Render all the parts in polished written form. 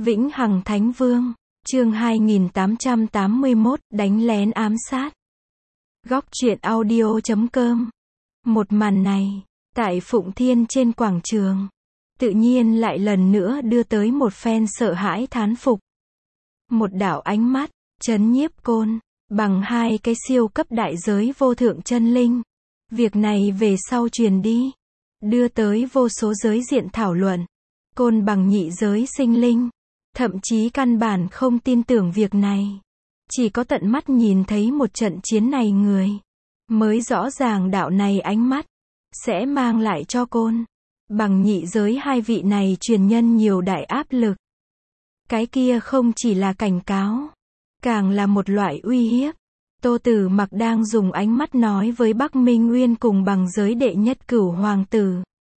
Vĩnh Hằng Thánh Vương, chương 2881, đánh lén ám sát. Góc truyện audio.com. Một màn này, tại Phụng Thiên trên quảng trường, tự nhiên lại lần nữa đưa tới một phen sợ hãi thán phục. Một đạo ánh mắt, chấn nhiếp côn, bằng hai cái siêu cấp đại giới vô thượng chân linh. Việc này về sau truyền đi, đưa tới vô số giới diện thảo luận. Côn bằng nhị giới sinh linh, thậm chí căn bản không tin tưởng việc này. Chỉ có tận mắt nhìn thấy một trận chiến này người, mới rõ ràng đạo này ánh mắt, sẽ mang lại cho côn bằng nhị giới hai vị này truyền nhân nhiều đại áp lực. Cái kia không chỉ là cảnh cáo, càng là một loại uy hiếp. Tô Tử Mặc đang dùng ánh mắt nói với Bắc Minh Uyên cùng bằng giới đệ nhất cửu hoàng tử.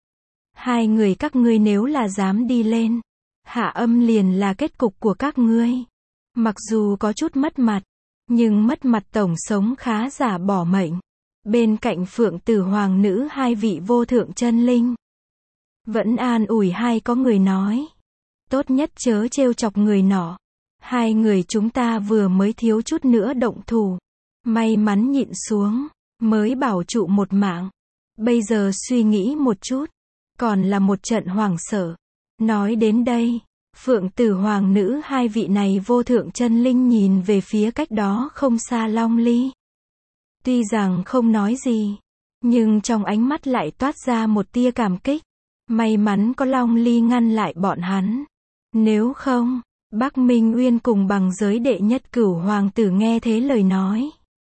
Hai người các ngươi nếu là dám đi lên, hạ âm liền là kết cục của các ngươi. Mặc dù có chút mất mặt, nhưng mất mặt tổng sống khá giả bỏ mệnh. Bên cạnh Phượng Tử Hoàng nữ hai vị vô thượng chân linh, vẫn an ủi hai có người nói, tốt nhất chớ trêu chọc người nọ. Hai người chúng ta vừa mới thiếu chút nữa động thủ, may mắn nhịn xuống, mới bảo trụ một mạng. Bây giờ suy nghĩ một chút, còn là một trận hoảng sợ. Nói đến đây, Phượng Tử Hoàng nữ hai vị này vô thượng chân linh nhìn về phía cách đó không xa Long Ly. Tuy rằng không nói gì, nhưng trong ánh mắt lại toát ra một tia cảm kích. May mắn có Long Ly ngăn lại bọn hắn. Nếu không, Bắc Minh Uyên cùng bằng giới đệ nhất cửu hoàng tử nghe thế lời nói,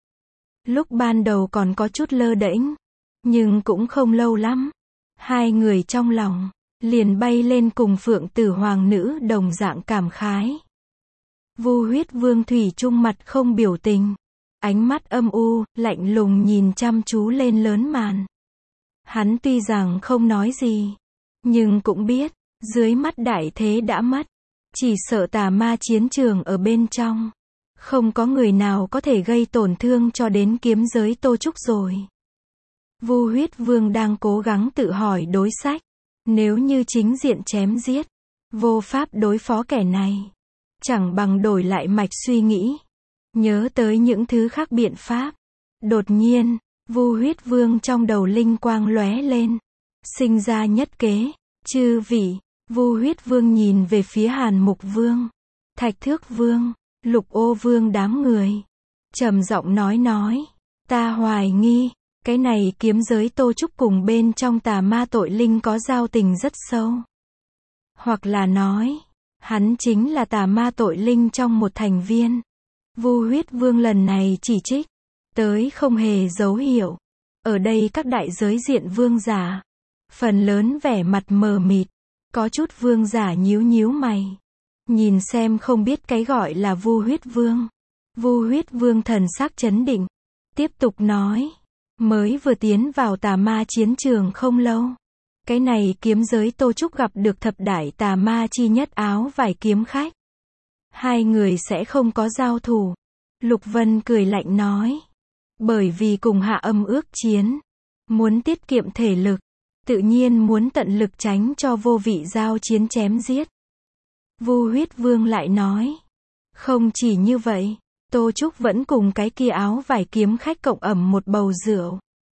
lúc ban đầu còn có chút lơ đễnh, nhưng cũng không lâu lắm, hai người trong lòng liền bay lên cùng Phượng Tử Hoàng nữ đồng dạng cảm khái. Vu Huyết Vương thủy chung mặt không biểu tình, ánh mắt âm u, lạnh lùng nhìn chăm chú lên lớn màn. Hắn tuy rằng không nói gì, nhưng cũng biết, dưới mắt đại thế đã mất, chỉ sợ tà ma chiến trường ở bên trong, không có người nào có thể gây tổn thương cho đến kiếm giới Tô Trúc rồi. Vu Huyết Vương đang cố gắng tự hỏi đối sách, nếu như chính diện chém giết, vô pháp đối phó kẻ này, chẳng bằng đổi lại mạch suy nghĩ, nhớ tới những thứ khác biện pháp. Đột nhiên, Vu Huyết Vương trong đầu linh quang lóe lên, sinh ra nhất kế. Chư vị, Vu Huyết Vương nhìn về phía Hàn Mục Vương, Thạch Thước Vương, Lục Ô Vương đám người, trầm giọng nói, ta hoài nghi, cái này kiếm giới Tô Trúc cùng bên trong tà ma tội linh có giao tình rất sâu. Hoặc là nói, hắn chính là tà ma tội linh trong một thành viên. Vu Huyết Vương lần này chỉ trích tới không hề dấu hiệu. Ở đây các đại giới diện vương giả, phần lớn vẻ mặt mờ mịt, có chút vương giả nhíu mày, nhìn xem không biết cái gọi là Vu Huyết Vương. Vu Huyết Vương thần sắc chấn định, tiếp tục nói, mới vừa tiến vào tà ma chiến trường không lâu, cái này kiếm giới Tô Trúc gặp được thập đại tà ma chi nhất áo vải kiếm khách. Hai người sẽ không có giao thủ. Lục Vân cười lạnh nói, bởi vì cùng hạ âm ước chiến, muốn tiết kiệm thể lực, tự nhiên muốn tận lực tránh cho vô vị giao chiến chém giết. Vu Huyết Vương lại nói, không chỉ như vậy, Tô Trúc vẫn cùng cái kia áo vải kiếm khách cộng ẩm một bầu rượu.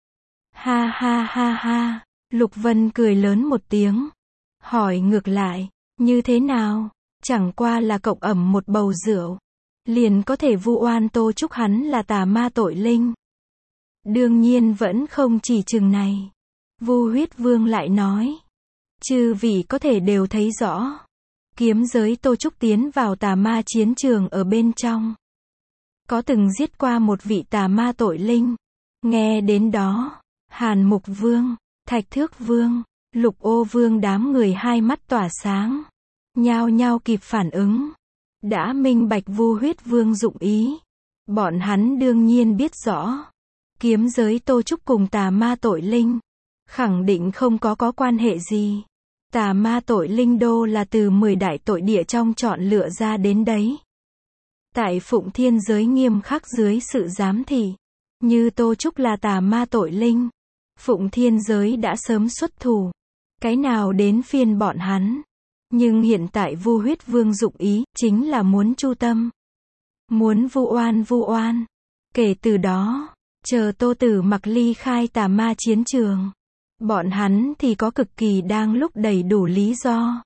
Ha ha ha ha, Lục Vân cười lớn một tiếng, hỏi ngược lại, như thế nào, chẳng qua là cộng ẩm một bầu rượu, liền có thể vu oan Tô Trúc hắn là tà ma tội linh. Đương nhiên vẫn không chỉ chừng này. Vu Huyết Vương lại nói, chư vị có thể đều thấy rõ, kiếm giới Tô Trúc tiến vào tà ma chiến trường ở bên trong, có từng giết qua một vị tà ma tội linh. Nghe đến đó, Hàn Mục Vương, Thạch Thước Vương, Lục Ô Vương đám người hai mắt tỏa sáng, nhao nhao kịp phản ứng, đã minh bạch Vu Huyết Vương dụng ý. Bọn hắn đương nhiên biết rõ, kiếm giới Tô Trúc cùng tà ma tội linh khẳng định không có quan hệ gì. Tà ma tội linh đô là từ 10 đại tội địa trong chọn lựa ra đến đấy. Tại Phụng Thiên giới nghiêm khắc dưới sự giám thị, như Tô Trúc là tà ma tội linh, Phụng Thiên giới đã sớm xuất thủ. Cái nào đến phiên bọn hắn? Nhưng hiện tại Vu Huyết Vương dụng ý, chính là muốn chu tâm. Muốn vu oan. Kể từ đó, chờ Tô Tử Mặc ly khai tà ma chiến trường, bọn hắn thì có cực kỳ đang lúc đầy đủ lý do.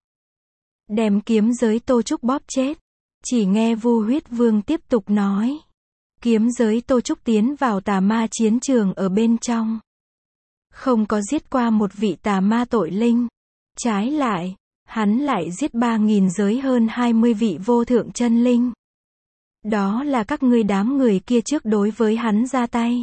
Đem kiếm giới Tô Trúc bóp chết. Chỉ nghe Vu Huyết Vương tiếp tục nói. Kiếm giới Tô Trúc tiến vào tà ma chiến trường ở bên trong. Không có giết qua một vị tà ma tội linh. Trái lại, hắn lại giết 3.000 giới hơn 20 vị vô thượng chân linh. Đó là các ngươi đám người kia trước đối với hắn ra tay.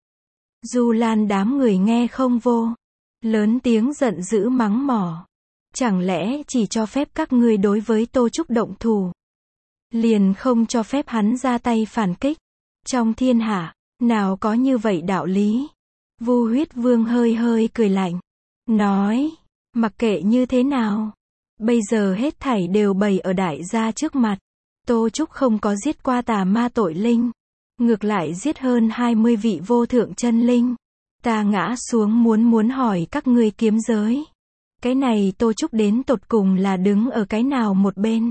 Du Lan đám người nghe không vô. Lớn tiếng giận dữ mắng mỏ. Chẳng lẽ chỉ cho phép các ngươi đối với Tô Trúc động thủ, liền không cho phép hắn ra tay phản kích? Trong thiên hạ, nào có như vậy đạo lý? Vu Huyết Vương hơi hơi cười lạnh. Nói, mặc kệ như thế nào, bây giờ hết thảy đều bày ở đại gia trước mặt. Tô Trúc không có giết qua tà ma tội linh. Ngược lại giết hơn 20 vị vô thượng chân linh. Ta ngã xuống muốn hỏi các ngươi kiếm giới. Cái này Tô Trúc đến tột cùng là đứng ở cái nào một bên?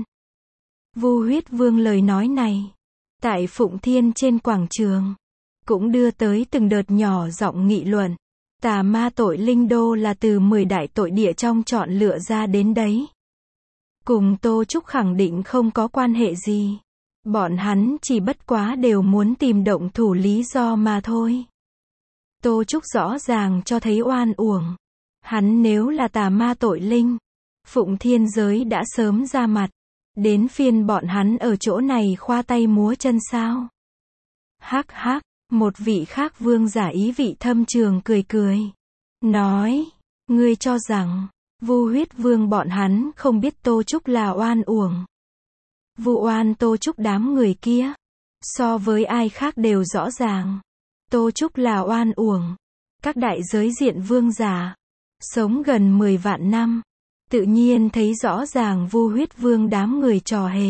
Vu Huyết Vương lời nói này, tại Phụng Thiên trên quảng trường, cũng đưa tới từng đợt nhỏ giọng nghị luận. Tà ma tội linh đô là từ 10 đại tội địa trong chọn lựa ra đến đấy. Cùng Tô Trúc khẳng định không có quan hệ gì. Bọn hắn chỉ bất quá đều muốn tìm động thủ lý do mà thôi. Tô Trúc rõ ràng cho thấy oan uổng. Hắn nếu là tà ma tội linh, Phụng Thiên giới đã sớm ra mặt. Đến phiên bọn hắn ở chỗ này khoa tay múa chân sao? Hắc hắc, một vị khác vương giả ý vị thâm trường cười. Nói, ngươi cho rằng, Vu Huyết Vương bọn hắn không biết Tô Trúc là oan uổng. Vu oan Tô Trúc đám người kia, so với ai khác đều rõ ràng. Tô Trúc là oan uổng. Các đại giới diện vương giả, sống gần 10 vạn năm, tự nhiên thấy rõ ràng Vu Huyết Vương đám người trò hề.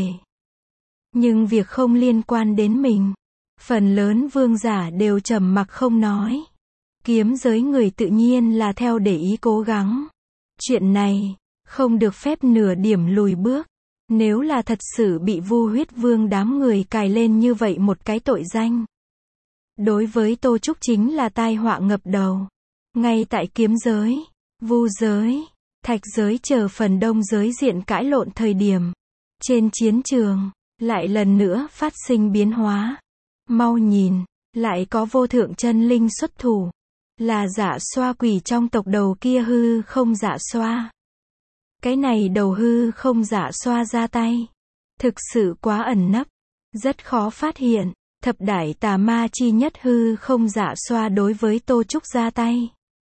Nhưng việc không liên quan đến mình, phần lớn vương giả đều trầm mặc không nói. Kiếm giới người tự nhiên là theo để ý cố gắng. Chuyện này, không được phép nửa điểm lùi bước. Nếu là thật sự bị Vu Huyết Vương đám người cài lên như vậy một cái tội danh, đối với Tô Trúc chính là tai họa ngập đầu. Ngay tại kiếm giới, Vu giới, Thạch giới chờ phần đông giới diện cãi lộn thời điểm, trên chiến trường, lại lần nữa phát sinh biến hóa. Mau nhìn, lại có vô thượng chân linh xuất thủ. Là Dạ Xoa quỷ trong tộc đầu kia hư không Dạ Xoa. Cái này đầu hư không Dạ Xoa ra tay, thực sự quá ẩn nấp, rất khó phát hiện. Thập đại tà ma chi nhất hư không Dạ Xoa đối với Tô Trúc ra tay,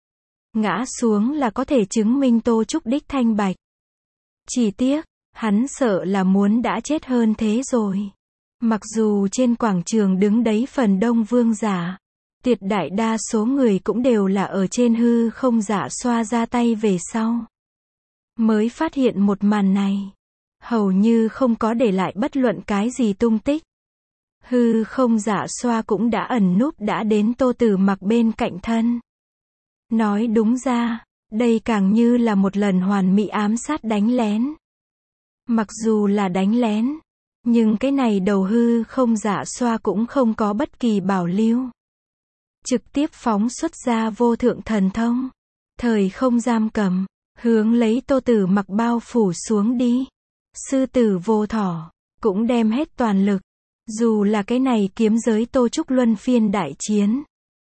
ngã xuống là có thể chứng minh Tô Trúc đích thanh bạch. Chỉ tiếc, hắn sợ là muốn đã chết hơn thế rồi. Mặc dù trên quảng trường đứng đấy phần đông vương giả, tuyệt đại đa số người cũng đều là ở trên hư không Dạ Xoa ra tay về sau, mới phát hiện một màn này. Hầu như không có để lại bất luận cái gì tung tích. Hư không Dạ Xoa cũng đã ẩn núp đã đến Tô Tử Mặc bên cạnh thân. Nói đúng ra, đây càng như là một lần hoàn mỹ ám sát đánh lén. Mặc dù là đánh lén, nhưng cái này đầu hư không Dạ Xoa cũng không có bất kỳ bảo lưu. Trực tiếp phóng xuất ra vô thượng thần thông, thời không giam cầm, hướng lấy Tô Tử Mặc bao phủ xuống đi. Sư tử vô thỏ, cũng đem hết toàn lực. Dù là cái này kiếm giới Tô Trúc luân phiên đại chiến,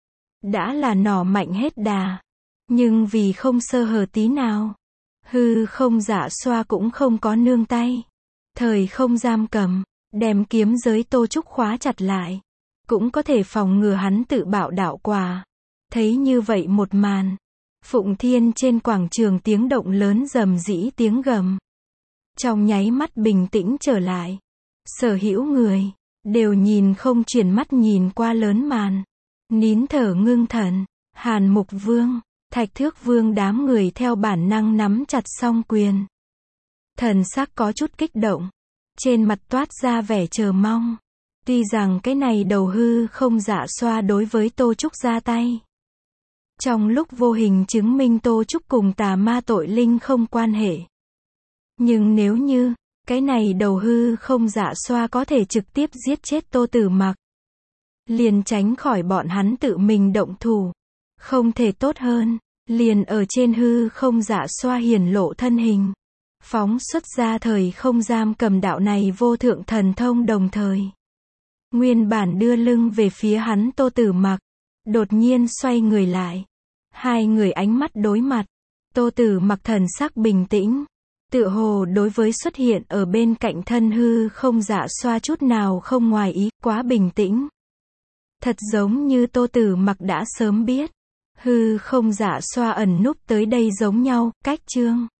đã là nỏ mạnh hết đà, nhưng vì không sơ hở tí nào, hư không Dạ Xoa cũng không có nương tay. Thời không giam cầm, đem kiếm giới Tô Trúc khóa chặt lại, cũng có thể phòng ngừa hắn tự bạo đạo quả. Thấy như vậy một màn, Phụng Thiên trên quảng trường tiếng động lớn rầm rĩ tiếng gầm, trong nháy mắt bình tĩnh trở lại. Sở hữu người đều nhìn không chuyển mắt nhìn qua lớn màn, nín thở ngưng thần. Hàn Mục Vương, Thạch Thước Vương đám người theo bản năng nắm chặt song quyền. Thần sắc có chút kích động, trên mặt toát ra vẻ chờ mong. Tuy rằng cái này đầu hư không Dạ Xoa đối với Tô Trúc ra tay, trong lúc vô hình chứng minh Tô Trúc cùng tà ma tội linh không quan hệ. Nhưng nếu như, cái này đầu hư không dạ xoa có thể trực tiếp giết chết Tô Tử Mặc, liền tránh khỏi bọn hắn tự mình động thủ. Không thể tốt hơn, liền ở trên hư không dạ xoa hiển lộ thân hình. Phóng xuất ra thời không giam cầm đạo này vô thượng thần thông đồng thời. Nguyên bản đưa lưng về phía hắn Tô Tử Mặc, đột nhiên xoay người lại. Hai người ánh mắt đối mặt. Tô Tử Mặc thần sắc bình tĩnh, tựa hồ đối với xuất hiện ở bên cạnh thân hư không dạ xoa chút nào không ngoài ý, quá bình tĩnh. Thật giống như Tô Tử Mặc đã sớm biết, hư không dạ xoa ẩn núp tới đây giống nhau, cách chương